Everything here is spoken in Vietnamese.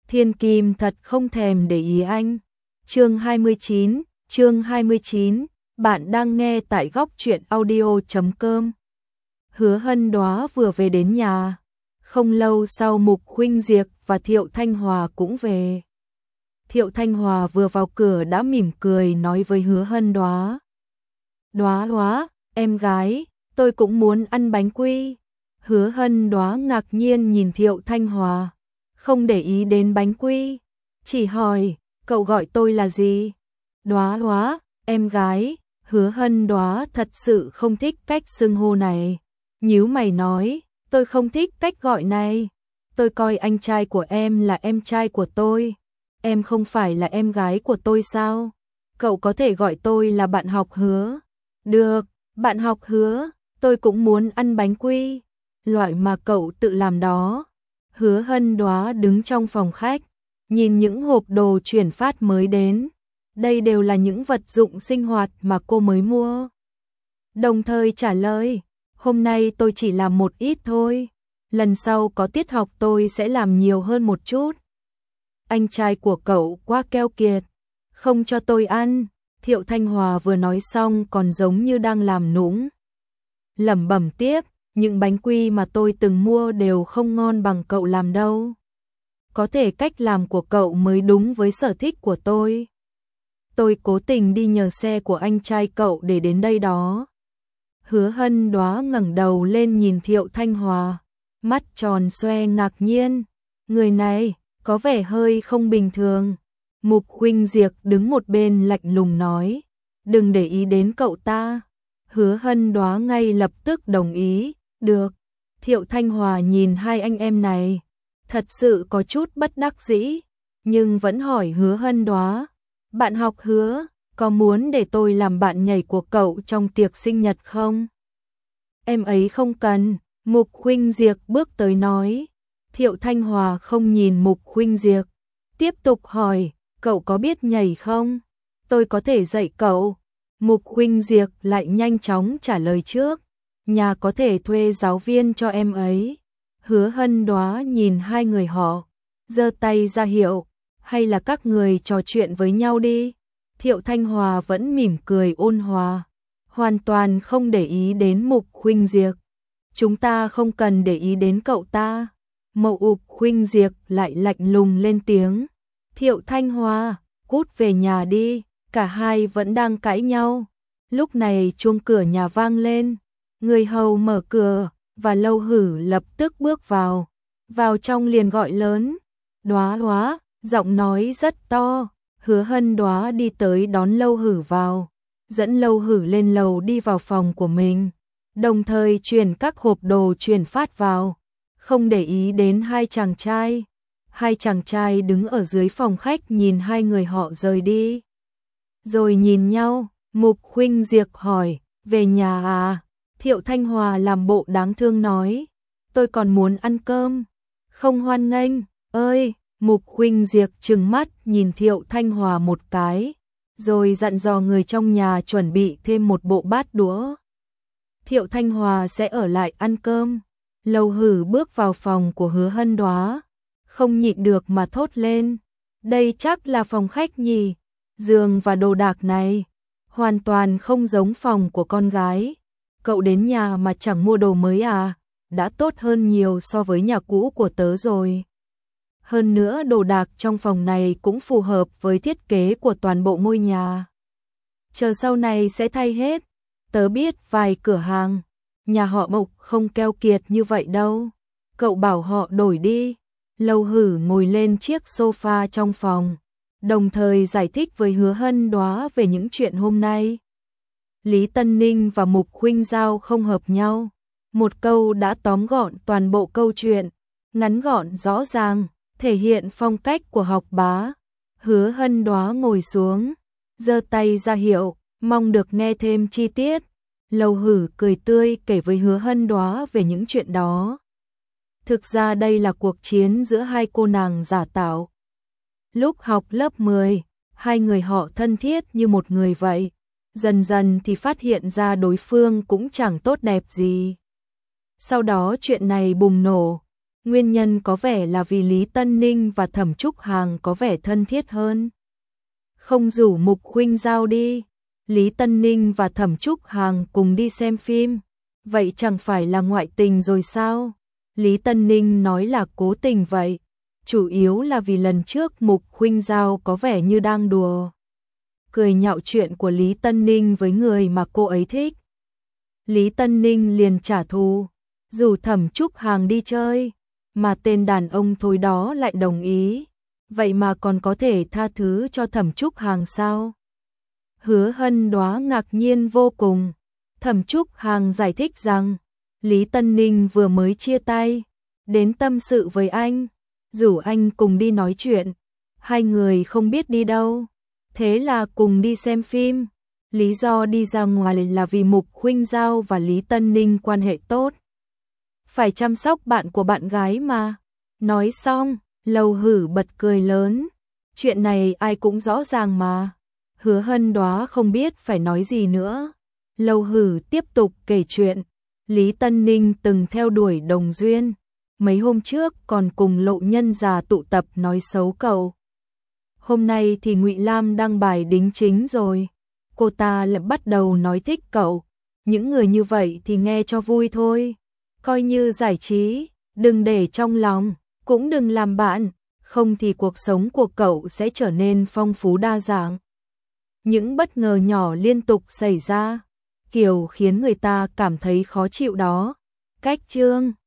Thiên Kim thật không thèm để ý anh. Chương 29, bạn đang nghe tại góc truyện audio.com. Hứa Hân Đóa vừa về đến nhà. Không lâu sau Mục Khuynh Diệp và Thiệu Thanh Hòa cũng về. Thiệu Thanh Hòa vừa vào cửa đã mỉm cười nói với Hứa Hân Đóa. Đóa, em gái, tôi cũng muốn ăn bánh quy. Hứa Hân Đóa ngạc nhiên nhìn Thiệu Thanh Hòa, không để ý đến bánh quy, chỉ hỏi, cậu gọi tôi là gì? Đóa, em gái. Hứa Hân Đóa thật sự không thích cách xưng hô này. Nhíu mày nói, tôi không thích cách gọi này. Tôi coi anh trai của em là em trai của tôi. Em không phải là em gái của tôi sao? Cậu có thể gọi tôi là bạn học Hứa. Được, bạn học Hứa, tôi cũng muốn ăn bánh quy. Loại mà cậu tự làm đó. Hứa Hân Đóa đứng trong phòng khách, nhìn những hộp đồ chuyển phát mới đến. Đây đều là những vật dụng sinh hoạt mà cô mới mua. Đồng thời trả lời, hôm nay tôi chỉ làm một ít thôi. Lần sau có tiết học tôi sẽ làm nhiều hơn một chút. Anh trai của cậu quá keo kiệt, không cho tôi ăn. Thiệu Thanh Hòa vừa nói xong còn giống như đang làm nũng. Lẩm bẩm tiếp, những bánh quy mà tôi từng mua đều không ngon bằng cậu làm đâu. Có thể cách làm của cậu mới đúng với sở thích của tôi. Tôi cố tình đi nhờ xe của anh trai cậu để đến đây đó. Hứa Hân Đóa ngẩng đầu lên nhìn Thiệu Thanh Hòa, mắt tròn xoe ngạc nhiên. Người này có vẻ hơi không bình thường. Mục Khuynh Diệp đứng một bên lạnh lùng nói, đừng để ý đến cậu ta. Hứa Hân Đóa ngay lập tức đồng ý, được. Thiệu Thanh Hòa nhìn hai anh em này, thật sự có chút bất đắc dĩ, nhưng vẫn hỏi Hứa Hân Đóa, bạn học Hứa, có muốn để tôi làm bạn nhảy của cậu trong tiệc sinh nhật không? Em ấy không cần. Mục Khuynh Diệp bước tới nói. Thiệu Thanh Hòa không nhìn Mục Khuynh Diệp, tiếp tục hỏi, cậu có biết nhảy không? Tôi có thể dạy cậu. Mục Khuynh Diệp lại nhanh chóng trả lời trước, nhà có thể thuê giáo viên cho em ấy. Hứa Hân Đóa nhìn hai người họ, giơ tay ra hiệu, hay là các người trò chuyện với nhau đi. Thiệu Thanh Hòa vẫn mỉm cười ôn hòa, hoàn toàn không để ý đến Mục Khuynh Diệp. Chúng ta không cần để ý đến cậu ta. Mục Khuynh Diệp lại lạnh lùng lên tiếng. Thiệu Thanh Hòa, cút về nhà đi. Cả hai vẫn đang cãi nhau. Lúc này chuông cửa nhà vang lên. Người hầu mở cửa và Lâu Hử lập tức bước vào. Vào trong liền gọi lớn. Đóa, giọng nói rất to. Hứa Hân Đóa đi tới đón Lâu Hử vào, dẫn Lâu Hử lên lầu đi vào phòng của mình, đồng thời chuyển các hộp đồ chuyển phát vào, không để ý đến hai chàng trai. Hai chàng trai đứng ở dưới phòng khách nhìn hai người họ rời đi. Rồi nhìn nhau, Mục Khuynh Diệp hỏi, về nhà à? Thiệu Thanh Hòa làm bộ đáng thương nói, tôi còn muốn ăn cơm. Không hoan nghênh, ơi. Mục Khuynh Diệp trừng mắt nhìn Thiệu Thanh Hòa một cái, rồi dặn dò người trong nhà chuẩn bị thêm một bộ bát đũa. Thiệu Thanh Hòa sẽ ở lại ăn cơm. Lâu Hử bước vào phòng của Hứa Hân Đóa, không nhịn được mà thốt lên, đây chắc là phòng khách nhỉ? Giường và đồ đạc này hoàn toàn không giống phòng của con gái. Cậu đến nhà mà chẳng mua đồ mới à? Đã tốt hơn nhiều so với nhà cũ của tớ rồi. Hơn nữa đồ đạc trong phòng này cũng phù hợp với thiết kế của toàn bộ ngôi nhà. Chờ sau này sẽ thay hết. Tớ biết vài cửa hàng, nhà họ Mục không keo kiệt như vậy đâu. Cậu bảo họ đổi đi. Lâu Hử ngồi lên chiếc sofa trong phòng, đồng thời giải thích với Hứa Hân Đóa về những chuyện hôm nay. Lý Tân Ninh và Mục Khuynh Giao không hợp nhau. Một câu đã tóm gọn toàn bộ câu chuyện, ngắn gọn rõ ràng, thể hiện phong cách của học bá. Hứa Hân Đóa ngồi xuống, giơ tay ra hiệu, mong được nghe thêm chi tiết. Lâu Hử cười tươi kể với Hứa Hân Đóa về những chuyện đó. Thực ra đây là cuộc chiến giữa hai cô nàng giả tạo. Lúc học lớp 10, hai người họ thân thiết như một người vậy. Dần dần thì phát hiện ra đối phương cũng chẳng tốt đẹp gì. Sau đó chuyện này bùng nổ. Nguyên nhân có vẻ là vì Lý Tân Ninh và Thẩm Trúc Hàng có vẻ thân thiết hơn. Không rủ Mục Khuynh Giao đi, Lý Tân Ninh và Thẩm Trúc Hàng cùng đi xem phim, vậy chẳng phải là ngoại tình rồi sao? Lý Tân Ninh nói là cố tình vậy, chủ yếu là vì lần trước Mục Khuynh Giao có vẻ như đang đùa cười nhạo chuyện của Lý Tân Ninh với người mà cô ấy thích. Lý Tân Ninh liền trả thù, rủ Thẩm Trúc Hàng đi chơi, mà tên đàn ông thối đó lại đồng ý, vậy mà còn có thể tha thứ cho Thẩm Trúc Hàng sao? Hứa Hân Đóa ngạc nhiên vô cùng. Thẩm Trúc Hàng giải thích rằng Lý Tân Ninh vừa mới chia tay, đến tâm sự với anh, rủ anh cùng đi nói chuyện, hai người không biết đi đâu, thế là cùng đi xem phim. Lý do đi ra ngoài là vì Mục Khuynh Giao và Lý Tân Ninh quan hệ tốt, phải chăm sóc bạn của bạn gái mà. Nói xong, Lầu Hử bật cười lớn, chuyện này ai cũng rõ ràng mà. Hứa Hân Đóa không biết phải nói gì nữa. Lầu Hử tiếp tục kể chuyện, Lý Tân Ninh từng theo đuổi Đồng Duyên, mấy hôm trước còn cùng Lộ Nhân già tụ tập nói xấu cậu. Hôm nay thì Ngụy Lam đăng bài đính chính rồi, cô ta lại bắt đầu nói thích cậu. Những người như vậy thì nghe cho vui thôi, coi như giải trí, đừng để trong lòng, cũng đừng làm bạn, không thì cuộc sống của cậu sẽ trở nên phong phú đa dạng. Những bất ngờ nhỏ liên tục xảy ra, kiểu khiến người ta cảm thấy khó chịu đó. Cách chương